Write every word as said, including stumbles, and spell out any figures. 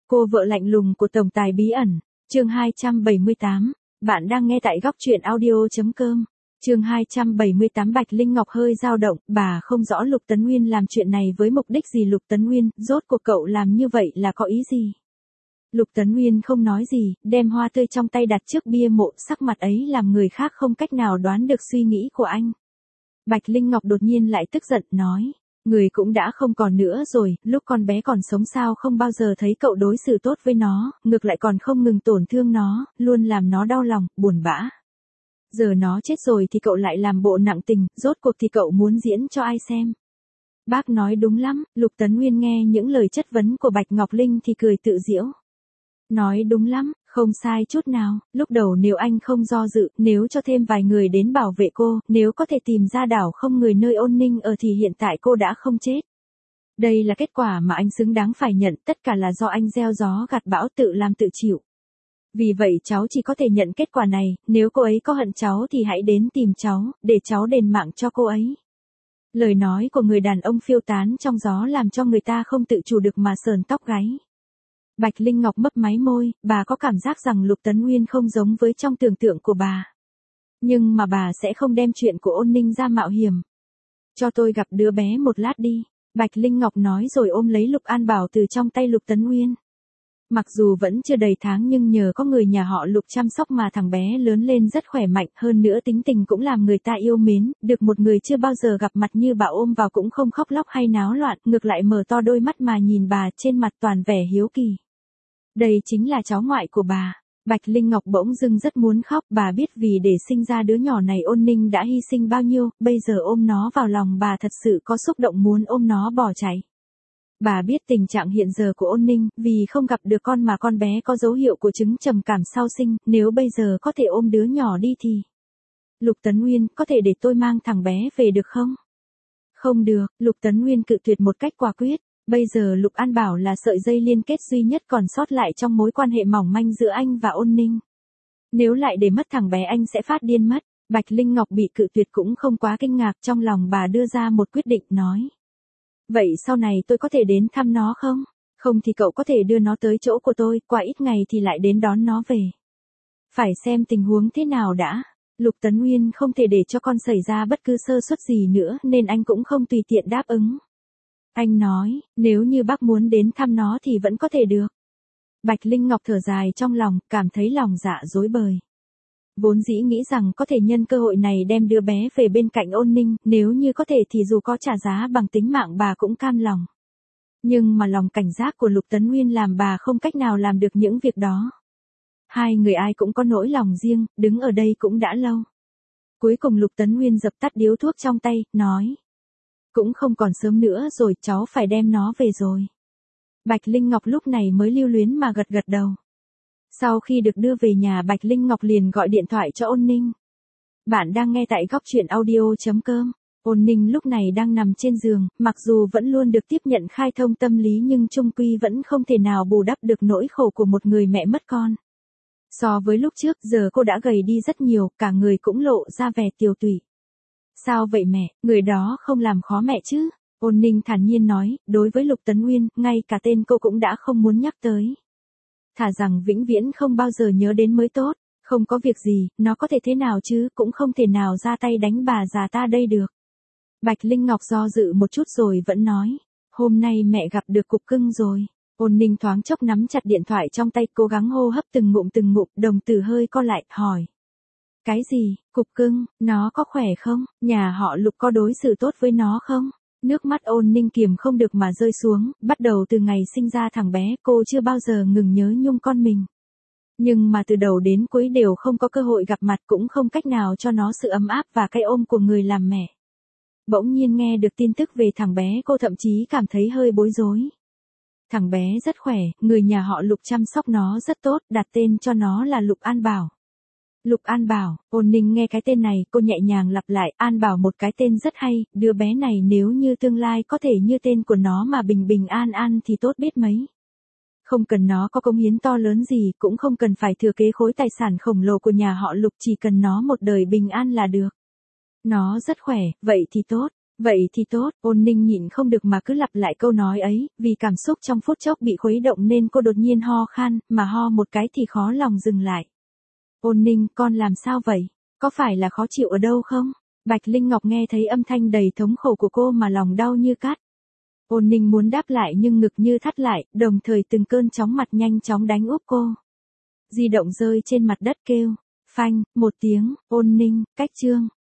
Cô vợ lạnh lùng của tổng tài bí ẩn, chương hai trăm bảy mươi tám. Bạn đang nghe tại góc truyện audio.com. Chương hai trăm bảy mươi tám. Bạch Linh Ngọc hơi dao động, bà không rõ Lục Tấn Nguyên làm chuyện này với mục đích gì. Lục Tấn Nguyên, rốt cuộc cậu làm như vậy là có ý gì? Lục Tấn Nguyên không nói gì, đem hoa tươi trong tay đặt trước bia mộ, sắc mặt ấy làm người khác không cách nào đoán được suy nghĩ của anh. Bạch Linh Ngọc đột nhiên lại tức giận, nói, người cũng đã không còn nữa rồi, lúc con bé còn sống sao không bao giờ thấy cậu đối xử tốt với nó, ngược lại còn không ngừng tổn thương nó, luôn làm nó đau lòng, buồn bã. Giờ nó chết rồi thì cậu lại làm bộ nặng tình, rốt cuộc thì cậu muốn diễn cho ai xem? Bác nói đúng lắm. Lục Tấn Nguyên nghe những lời chất vấn của Bạch Ngọc Linh thì cười tự giễu. Nói đúng lắm, không sai chút nào, lúc đầu nếu anh không do dự, nếu cho thêm vài người đến bảo vệ cô, nếu có thể tìm ra đảo không người nơi Ôn Ninh ở thì hiện tại cô đã không chết. Đây là kết quả mà anh xứng đáng phải nhận, tất cả là do anh gieo gió gặt bão, tự làm tự chịu. Vì vậy cháu chỉ có thể nhận kết quả này, nếu cô ấy có hận cháu thì hãy đến tìm cháu, để cháu đền mạng cho cô ấy. Lời nói của người đàn ông phiêu tán trong gió làm cho người ta không tự chủ được mà sờn tóc gáy. Bạch Linh Ngọc mấp máy môi, bà có cảm giác rằng Lục Tấn Nguyên không giống với trong tưởng tượng của bà. Nhưng mà bà sẽ không đem chuyện của Ôn Ninh ra mạo hiểm. Cho tôi gặp đứa bé một lát đi, Bạch Linh Ngọc nói rồi ôm lấy Lục An Bảo từ trong tay Lục Tấn Nguyên. Mặc dù vẫn chưa đầy tháng nhưng nhờ có người nhà họ Lục chăm sóc mà thằng bé lớn lên rất khỏe mạnh, hơn nữa tính tình cũng làm người ta yêu mến, được một người chưa bao giờ gặp mặt như bà ôm vào cũng không khóc lóc hay náo loạn, ngược lại mở to đôi mắt mà nhìn bà, trên mặt toàn vẻ hiếu kỳ. Đây chính là cháu ngoại của bà. Bạch Linh Ngọc bỗng dưng rất muốn khóc, bà biết vì để sinh ra đứa nhỏ này Ôn Ninh đã hy sinh bao nhiêu, bây giờ ôm nó vào lòng bà thật sự có xúc động muốn ôm nó bỏ chạy. Bà biết tình trạng hiện giờ của Ôn Ninh, vì không gặp được con mà con bé có dấu hiệu của chứng trầm cảm sau sinh, nếu bây giờ có thể ôm đứa nhỏ đi thì... Lục Tấn Nguyên, có thể để tôi mang thằng bé về được không? Không được, Lục Tấn Nguyên cự tuyệt một cách quả quyết. Bây giờ Lục An Bảo là sợi dây liên kết duy nhất còn sót lại trong mối quan hệ mỏng manh giữa anh và Ôn Ninh. Nếu lại để mất thằng bé anh sẽ phát điên mất. Bạch Linh Ngọc bị cự tuyệt cũng không quá kinh ngạc, trong lòng bà đưa ra một quyết định, nói. Vậy sau này tôi có thể đến thăm nó không? Không thì cậu có thể đưa nó tới chỗ của tôi, qua ít ngày thì lại đến đón nó về. Phải xem tình huống thế nào đã. Lục Tấn Nguyên không thể để cho con xảy ra bất cứ sơ suất gì nữa nên anh cũng không tùy tiện đáp ứng. Anh nói, nếu như bác muốn đến thăm nó thì vẫn có thể được. Bạch Linh Ngọc thở dài trong lòng, cảm thấy lòng dạ rối bời. Vốn dĩ nghĩ rằng có thể nhân cơ hội này đem đứa bé về bên cạnh Ôn Ninh, nếu như có thể thì dù có trả giá bằng tính mạng bà cũng cam lòng. Nhưng mà lòng cảnh giác của Lục Tấn Nguyên làm bà không cách nào làm được những việc đó. Hai người ai cũng có nỗi lòng riêng, đứng ở đây cũng đã lâu. Cuối cùng Lục Tấn Nguyên dập tắt điếu thuốc trong tay, nói. Cũng không còn sớm nữa rồi, cháu phải đem nó về rồi. Bạch Linh Ngọc lúc này mới lưu luyến mà gật gật đầu. Sau khi được đưa về nhà Bạch Linh Ngọc liền gọi điện thoại cho Ôn Ninh. Bạn đang nghe tại góc truyện audio.com. Ôn Ninh lúc này đang nằm trên giường, mặc dù vẫn luôn được tiếp nhận khai thông tâm lý nhưng chung quy vẫn không thể nào bù đắp được nỗi khổ của một người mẹ mất con. So với lúc trước giờ cô đã gầy đi rất nhiều, cả người cũng lộ ra vẻ tiều tụy. Sao vậy mẹ, người đó không làm khó mẹ chứ? Ôn Ninh thản nhiên nói, đối với Lục Tấn Nguyên, ngay cả tên cô cũng đã không muốn nhắc tới. Thà rằng vĩnh viễn không bao giờ nhớ đến mới tốt, không có việc gì, nó có thể thế nào chứ, cũng không thể nào ra tay đánh bà già ta đây được. Bạch Linh Ngọc do dự một chút rồi vẫn nói, hôm nay mẹ gặp được cục cưng rồi. Ôn Ninh thoáng chốc nắm chặt điện thoại trong tay, cố gắng hô hấp từng ngụm từng ngụm, đồng tử hơi co lại, hỏi. Cái gì, cục cưng, nó có khỏe không, nhà họ Lục có đối xử tốt với nó không? Nước mắt Ôn Ninh kiềm không được mà rơi xuống, bắt đầu từ ngày sinh ra thằng bé, cô chưa bao giờ ngừng nhớ nhung con mình. Nhưng mà từ đầu đến cuối đều không có cơ hội gặp mặt, cũng không cách nào cho nó sự ấm áp và cái ôm của người làm mẹ. Bỗng nhiên nghe được tin tức về thằng bé, cô thậm chí cảm thấy hơi bối rối. Thằng bé rất khỏe, người nhà họ Lục chăm sóc nó rất tốt, đặt tên cho nó là Lục An Bảo. Lục An Bảo, Ôn Ninh nghe cái tên này, cô nhẹ nhàng lặp lại, An Bảo một cái tên rất hay, đứa bé này nếu như tương lai có thể như tên của nó mà bình bình an an thì tốt biết mấy. Không cần nó có cống hiến to lớn gì, cũng không cần phải thừa kế khối tài sản khổng lồ của nhà họ Lục, chỉ cần nó một đời bình an là được. Nó rất khỏe, vậy thì tốt. Vậy thì tốt, Ôn Ninh nhịn không được mà cứ lặp lại câu nói ấy, vì cảm xúc trong phút chốc bị khuấy động nên cô đột nhiên ho khan, mà ho một cái thì khó lòng dừng lại. Ôn Ninh, con làm sao vậy? Có phải là khó chịu ở đâu không? Bạch Linh Ngọc nghe thấy âm thanh đầy thống khổ của cô mà lòng đau như cắt. Ôn Ninh muốn đáp lại nhưng ngực như thắt lại, đồng thời từng cơn chóng mặt nhanh chóng đánh úp cô. Di động rơi trên mặt đất kêu, phanh, một tiếng, Ôn Ninh, cách chương.